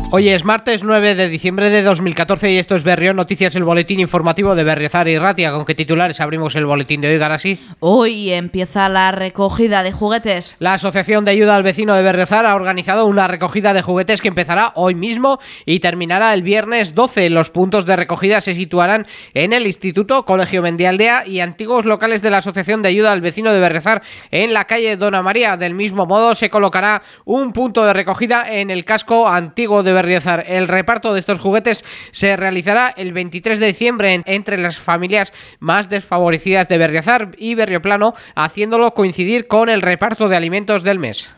Hoy es martes 9 de diciembre de 2014 y esto es Berrión Noticias, el boletín informativo de Berriozar y Ratia. ¿Con qué titulares abrimos el boletín de hoy, Garasi? Hoy empieza la recogida de juguetes. La Asociación de Ayuda al Vecino de Berriozar ha organizado una recogida de juguetes que empezará hoy mismo y terminará el viernes 12. Los puntos de recogida se situarán en el Instituto, Colegio Mendialdea y antiguos locales de la Asociación de Ayuda al Vecino de Berriozar en la calle Dona María. Del mismo modo se colocará un punto de recogida en el casco antiguo de Berriozar. El reparto de estos juguetes se realizará el 23 de diciembre entre las familias más desfavorecidas de Berriozar y Berrioplano, haciéndolo coincidir con el reparto de alimentos del mes.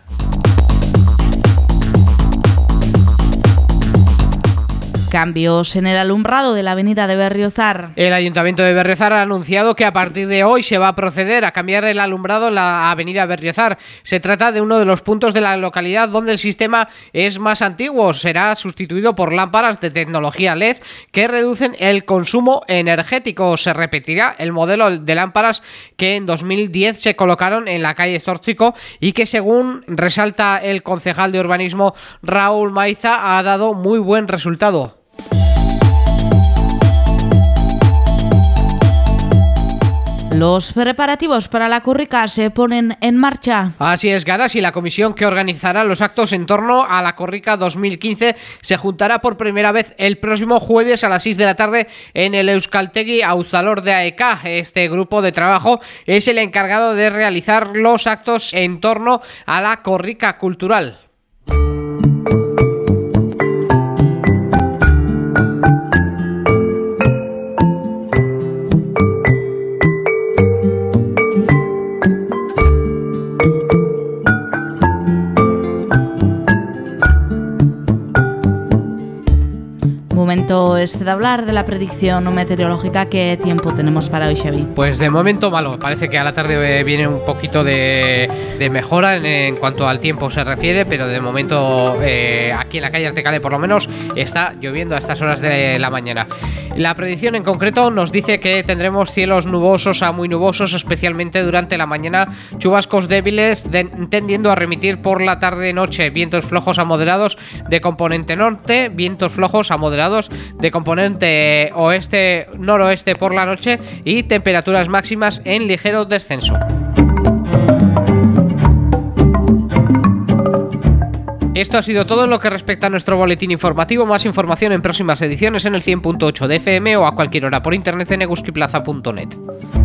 Cambios en el alumbrado de la avenida de Berriozar. El Ayuntamiento de Berriozar ha anunciado que a partir de hoy se va a proceder a cambiar el alumbrado en la avenida Berriozar. Se trata de uno de los puntos de la localidad donde el sistema es más antiguo. Será sustituido por lámparas de tecnología LED que reducen el consumo energético. Se repetirá el modelo de lámparas que en 2010 se colocaron en la calle Zórzico y que, según resalta el concejal de urbanismo Raúl Maiza, ha dado muy buen resultado. Los preparativos para la Corrica se ponen en marcha. Así es, Garasi. La comisión que organizará los actos en torno a la Corrica 2015 se juntará por primera vez el próximo jueves a las 6 de la tarde en el Euskaltegi Auzalor de AEK. Este grupo de trabajo es el encargado de realizar los actos en torno a la Corrica cultural. Momento este de hablar de la predicción meteorológica. ¿Qué tiempo tenemos para hoy, Xavi? Pues de momento malo. Parece que a la tarde viene un poquito de mejora en cuanto al tiempo se refiere, pero de momento aquí en la calle Artecale por lo menos está lloviendo a estas horas de la mañana. La predicción en concreto nos dice que tendremos cielos nubosos a muy nubosos, especialmente durante la mañana, chubascos débiles tendiendo a remitir por la tarde-noche, vientos flojos a moderados de componente norte, vientos flojos a moderados de componente oeste-noroeste por la noche y temperaturas máximas en ligero descenso. Esto ha sido todo en lo que respecta a nuestro boletín informativo. Más información en próximas ediciones en el 100.8 de FM o a cualquier hora por internet en eguskiplaza.net.